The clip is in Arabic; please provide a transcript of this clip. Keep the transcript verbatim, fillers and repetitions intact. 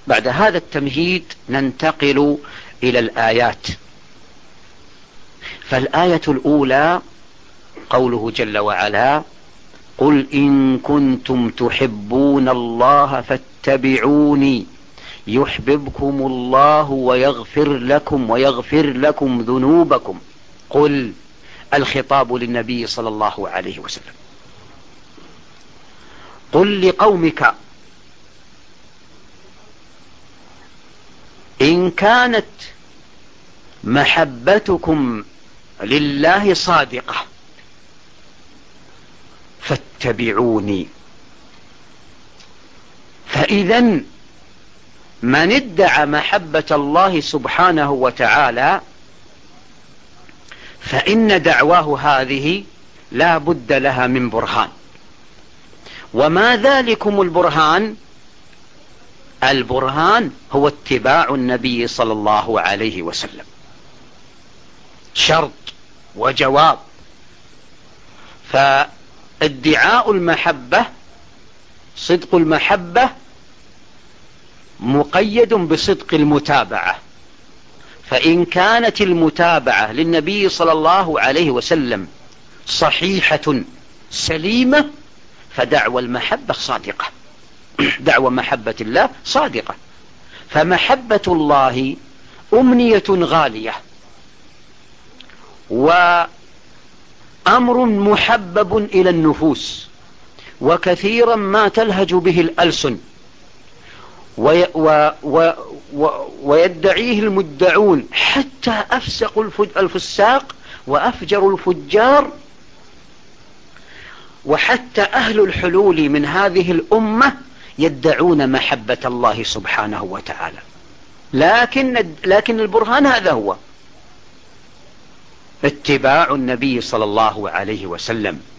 بعد هذا التمهيد ننتقل إلى الآيات. فالآية الأولى قوله جل وعلا: قل إن كنتم تحبون الله فاتبعوني يحببكم الله ويغفر لكم ويغفر لكم ذنوبكم. قل الخطاب للنبي صلى الله عليه وسلم. قل لقومك إن كانت محبتكم لله صادقة فاتبعوني. فإذا من ادعى محبة الله سبحانه وتعالى فإن دعواه هذه لا بد لها من برهان. وما ذلكم البرهان؟ البرهان هو اتباع النبي صلى الله عليه وسلم. شرط وجواب. فادعاء المحبة، صدق المحبة، مقيد بصدق المتابعة. فإن كانت المتابعة للنبي صلى الله عليه وسلم صحيحة سليمة فدعوى المحبة صادقة. دعوى محبة الله صادقة. فمحبة الله أمنية غالية وأمر محبب إلى النفوس، وكثيرا ما تلهج به الألسن وي و و و ويدعيه المدعون، حتى أفسق الفساق وأفجر الفجار وحتى أهل الحلول من هذه الأمة يدعون محبة الله سبحانه وتعالى. لكن لكن البرهان هذا هو اتباع النبي صلى الله عليه وسلم.